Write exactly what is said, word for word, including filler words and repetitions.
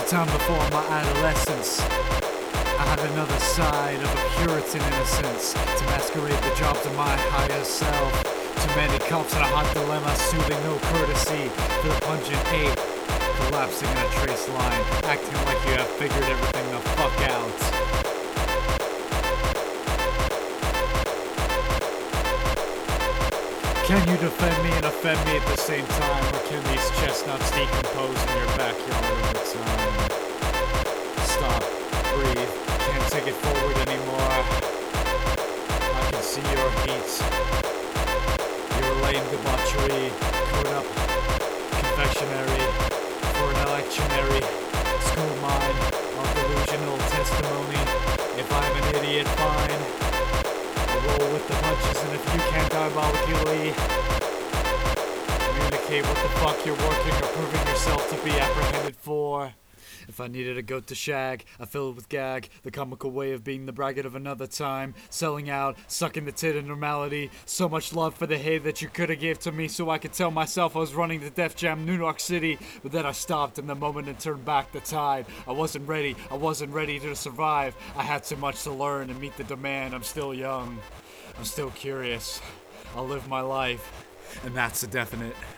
time before my adolescence, I had another side of a Puritan innocence to masquerade the jobs of my higher self. Too many cops and a hot dilemma, soothing no courtesy for the pungent ape, collapsing in a trace line, acting like you have figured everything the fuck out. Can you defend me and offend me at the same time, or can these chestnuts decompose in your backyard over time? Stop, breathe, can't take it forward anymore. I can see your heat, your lame debauchery, code up confectionery for an electionary school mine of delusional testimony. If I'm an idiot, fine. Roll with the punches, and if you can't diabolically communicate what the fuck you're working or proving yourself to be apprehended for. If I needed a goat to shag, I fill it with gag, the comical way of being the braggart of another time, selling out, sucking the tit of normality, so much love for the hay that you coulda gave to me so I could tell myself I was running to Def Jam New York City, but then I stopped in the moment and turned back the tide. I wasn't ready, I wasn't ready to survive, I had so much to learn and meet the demand. I'm still young, I'm still curious, I'll live my life, and that's a definite.